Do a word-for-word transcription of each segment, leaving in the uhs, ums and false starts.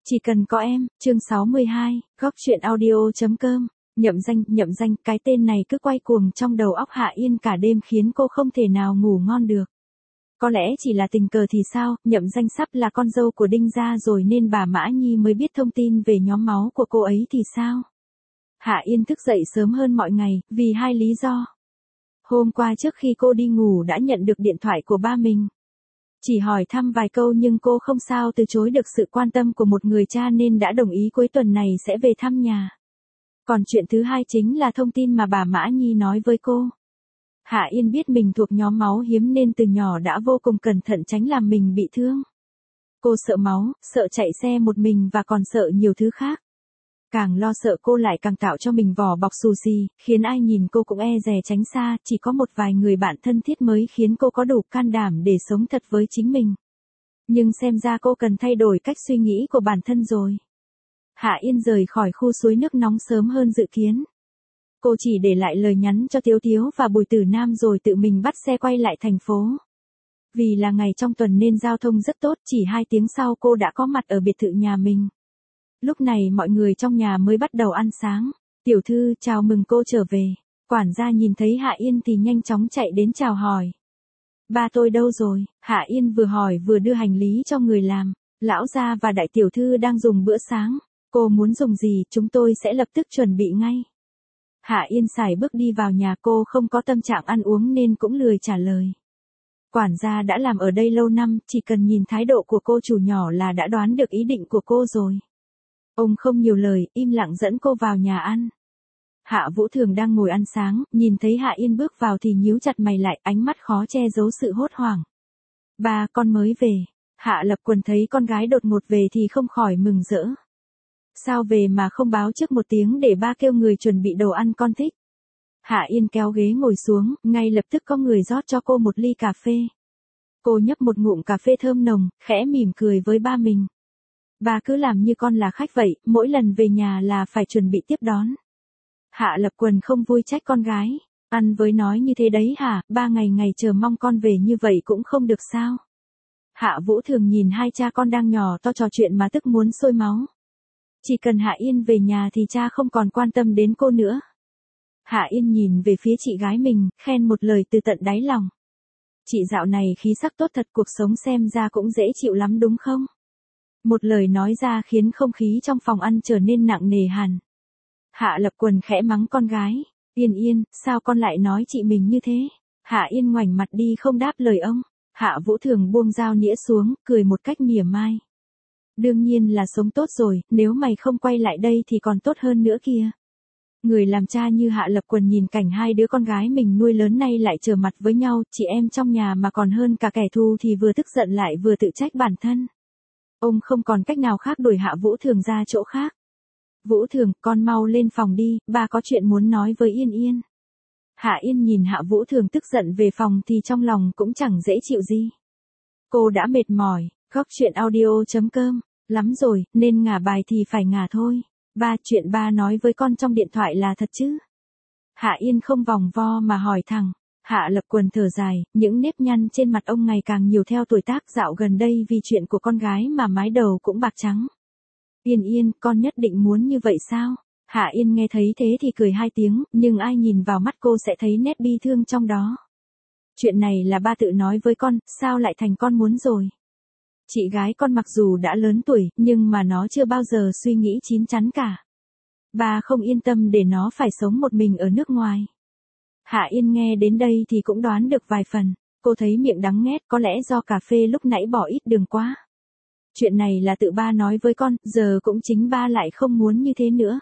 Chỉ cần có em, chương sáu mươi hai, góc truyện audio.com, nhậm danh, nhậm danh, cái tên này cứ quay cuồng trong đầu óc Hạ Yên cả đêm khiến cô không thể nào ngủ ngon được. Có lẽ chỉ là tình cờ thì sao, nhậm danh sắp là con dâu của Đinh gia rồi nên bà Mã Nhi mới biết thông tin về nhóm máu của cô ấy thì sao. Hạ Yên thức dậy sớm hơn mọi ngày, vì hai lý do. Hôm qua trước khi cô đi ngủ đã nhận được điện thoại của ba mình. Chỉ hỏi thăm vài câu nhưng cô không sao từ chối được sự quan tâm của một người cha nên đã đồng ý cuối tuần này sẽ về thăm nhà. Còn chuyện thứ hai chính là thông tin mà bà Mã Nhi nói với cô. Hạ Yên biết mình thuộc nhóm máu hiếm nên từ nhỏ đã vô cùng cẩn thận tránh làm mình bị thương. Cô sợ máu, sợ chạy xe một mình và còn sợ nhiều thứ khác. Càng lo sợ cô lại càng tạo cho mình vỏ bọc xù xì, khiến ai nhìn cô cũng e dè tránh xa, chỉ có một vài người bạn thân thiết mới khiến cô có đủ can đảm để sống thật với chính mình. Nhưng xem ra cô cần thay đổi cách suy nghĩ của bản thân rồi. Hạ Yên rời khỏi khu suối nước nóng sớm hơn dự kiến. Cô chỉ để lại lời nhắn cho Tiếu Tiếu và Bùi Tử Nam rồi tự mình bắt xe quay lại thành phố. Vì là ngày trong tuần nên giao thông rất tốt, chỉ hai tiếng sau cô đã có mặt ở biệt thự nhà mình. Lúc này mọi người trong nhà mới bắt đầu ăn sáng. Tiểu thư chào mừng cô trở về. Quản gia nhìn thấy Hạ Yên thì nhanh chóng chạy đến chào hỏi. Ba tôi đâu rồi? Hạ Yên vừa hỏi vừa đưa hành lý cho người làm. Lão gia và đại tiểu thư đang dùng bữa sáng. Cô muốn dùng gì chúng tôi sẽ lập tức chuẩn bị ngay. Hạ Yên sải bước đi vào nhà, cô không có tâm trạng ăn uống nên cũng lười trả lời. Quản gia đã làm ở đây lâu năm, chỉ cần nhìn thái độ của cô chủ nhỏ là đã đoán được ý định của cô rồi. Ông không nhiều lời, im lặng dẫn cô vào nhà ăn. Hạ Vũ Thường đang ngồi ăn sáng, nhìn thấy Hạ Yên bước vào thì nhíu chặt mày lại, ánh mắt khó che giấu sự hốt hoảng. Ba, con mới về. Hạ Lập Quần thấy con gái đột ngột về thì không khỏi mừng rỡ. Sao về mà không báo trước một tiếng để ba kêu người chuẩn bị đồ ăn con thích. Hạ Yên kéo ghế ngồi xuống, ngay lập tức có người rót cho cô một ly cà phê. Cô nhấp một ngụm cà phê thơm nồng, khẽ mỉm cười với ba mình. Ba cứ làm như con là khách vậy, mỗi lần về nhà là phải chuẩn bị tiếp đón. Hạ Lập Quần không vui trách con gái. Ăn với nói như thế đấy hả, ba ngày ngày chờ mong con về như vậy cũng không được sao. Hạ Vũ Thường nhìn hai cha con đang nhỏ to trò chuyện mà tức muốn sôi máu. Chỉ cần Hạ Yên về nhà thì cha không còn quan tâm đến cô nữa. Hạ Yên nhìn về phía chị gái mình, khen một lời từ tận đáy lòng. Chị dạo này khí sắc tốt thật, cuộc sống xem ra cũng dễ chịu lắm đúng không? Một lời nói ra khiến không khí trong phòng ăn trở nên nặng nề hẳn. Hạ Lập Quần khẽ mắng con gái. Yên Yên, sao con lại nói chị mình như thế? Hạ Yên ngoảnh mặt đi không đáp lời ông. Hạ Vũ Thường buông dao nĩa xuống, cười một cách mỉa mai. Đương nhiên là sống tốt rồi, nếu mày không quay lại đây thì còn tốt hơn nữa kìa. Người làm cha như Hạ Lập Quần nhìn cảnh hai đứa con gái mình nuôi lớn nay lại trở mặt với nhau, chị em trong nhà mà còn hơn cả kẻ thù thì vừa tức giận lại vừa tự trách bản thân. Ông không còn cách nào khác đuổi Hạ Vũ Thường ra chỗ khác. Vũ Thường, con mau lên phòng đi, ba có chuyện muốn nói với Yên Yên. Hạ Yên nhìn Hạ Vũ Thường tức giận về phòng thì trong lòng cũng chẳng dễ chịu gì. Cô đã mệt mỏi, góc truyện audio.com, lắm rồi, nên ngả bài thì phải ngả thôi. Ba, chuyện ba nói với con trong điện thoại là thật chứ? Hạ Yên không vòng vo mà hỏi thẳng. Hạ Lập Quần thở dài, những nếp nhăn trên mặt ông ngày càng nhiều theo tuổi tác, dạo gần đây vì chuyện của con gái mà mái đầu cũng bạc trắng. Yên Yên, con nhất định muốn như vậy sao? Hạ Yên nghe thấy thế thì cười hai tiếng, nhưng ai nhìn vào mắt cô sẽ thấy nét bi thương trong đó. Chuyện này là ba tự nói với con, sao lại thành con muốn rồi? Chị gái con mặc dù đã lớn tuổi, nhưng mà nó chưa bao giờ suy nghĩ chín chắn cả. Ba không yên tâm để nó phải sống một mình ở nước ngoài. Hạ Yên nghe đến đây thì cũng đoán được vài phần. Cô thấy miệng đắng nghét, có lẽ do cà phê lúc nãy bỏ ít đường quá. Chuyện này là tự ba nói với con, giờ cũng chính ba lại không muốn như thế nữa.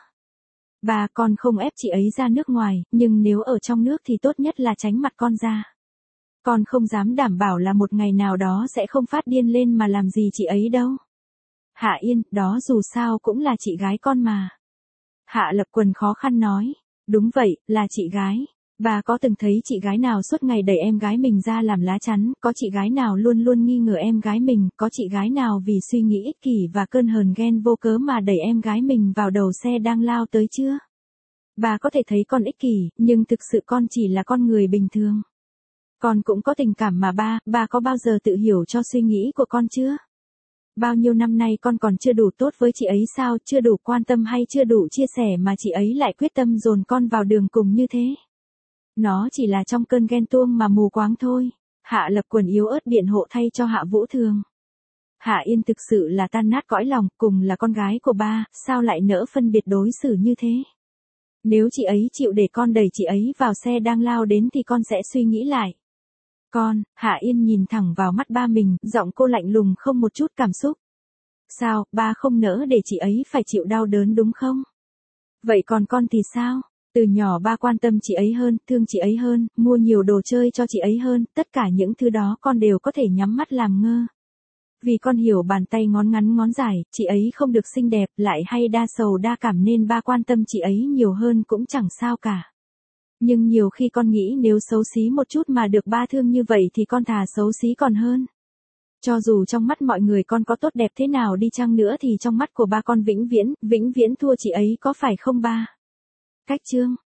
Ba, con không ép chị ấy ra nước ngoài, nhưng nếu ở trong nước thì tốt nhất là tránh mặt con ra. Con không dám đảm bảo là một ngày nào đó sẽ không phát điên lên mà làm gì chị ấy đâu. Hạ Yên, đó dù sao cũng là chị gái con mà. Hạ Lập Quần khó khăn nói. Đúng vậy, là chị gái. Bà có từng thấy chị gái nào suốt ngày đẩy em gái mình ra làm lá chắn, có chị gái nào luôn luôn nghi ngờ em gái mình, có chị gái nào vì suy nghĩ ích kỷ và cơn hờn ghen vô cớ mà đẩy em gái mình vào đầu xe đang lao tới chưa? Bà có thể thấy con ích kỷ, nhưng thực sự con chỉ là con người bình thường. Con cũng có tình cảm mà ba, ba có bao giờ tự hiểu cho suy nghĩ của con chưa? Bao nhiêu năm nay con còn chưa đủ tốt với chị ấy sao, chưa đủ quan tâm hay chưa đủ chia sẻ mà chị ấy lại quyết tâm dồn con vào đường cùng như thế. Nó chỉ là trong cơn ghen tuông mà mù quáng thôi. Hạ Lập Quần yếu ớt biện hộ thay cho Hạ Vũ Thường. Hạ Yên thực sự là tan nát cõi lòng, cùng là con gái của ba, sao lại nỡ phân biệt đối xử như thế. Nếu chị ấy chịu để con đẩy chị ấy vào xe đang lao đến thì con sẽ suy nghĩ lại. Con, Hạ Yên nhìn thẳng vào mắt ba mình, giọng cô lạnh lùng không một chút cảm xúc. Sao, ba không nỡ để chị ấy phải chịu đau đớn đúng không? Vậy còn con thì sao? Từ nhỏ ba quan tâm chị ấy hơn, thương chị ấy hơn, mua nhiều đồ chơi cho chị ấy hơn, tất cả những thứ đó con đều có thể nhắm mắt làm ngơ. Vì con hiểu bàn tay ngón ngắn ngón dài, chị ấy không được xinh đẹp, lại hay đa sầu đa cảm nên ba quan tâm chị ấy nhiều hơn cũng chẳng sao cả. Nhưng nhiều khi con nghĩ nếu xấu xí một chút mà được ba thương như vậy thì con thà xấu xí còn hơn. Cho dù trong mắt mọi người con có tốt đẹp thế nào đi chăng nữa thì trong mắt của ba con vĩnh viễn, vĩnh viễn thua chị ấy có phải không ba? Cách chương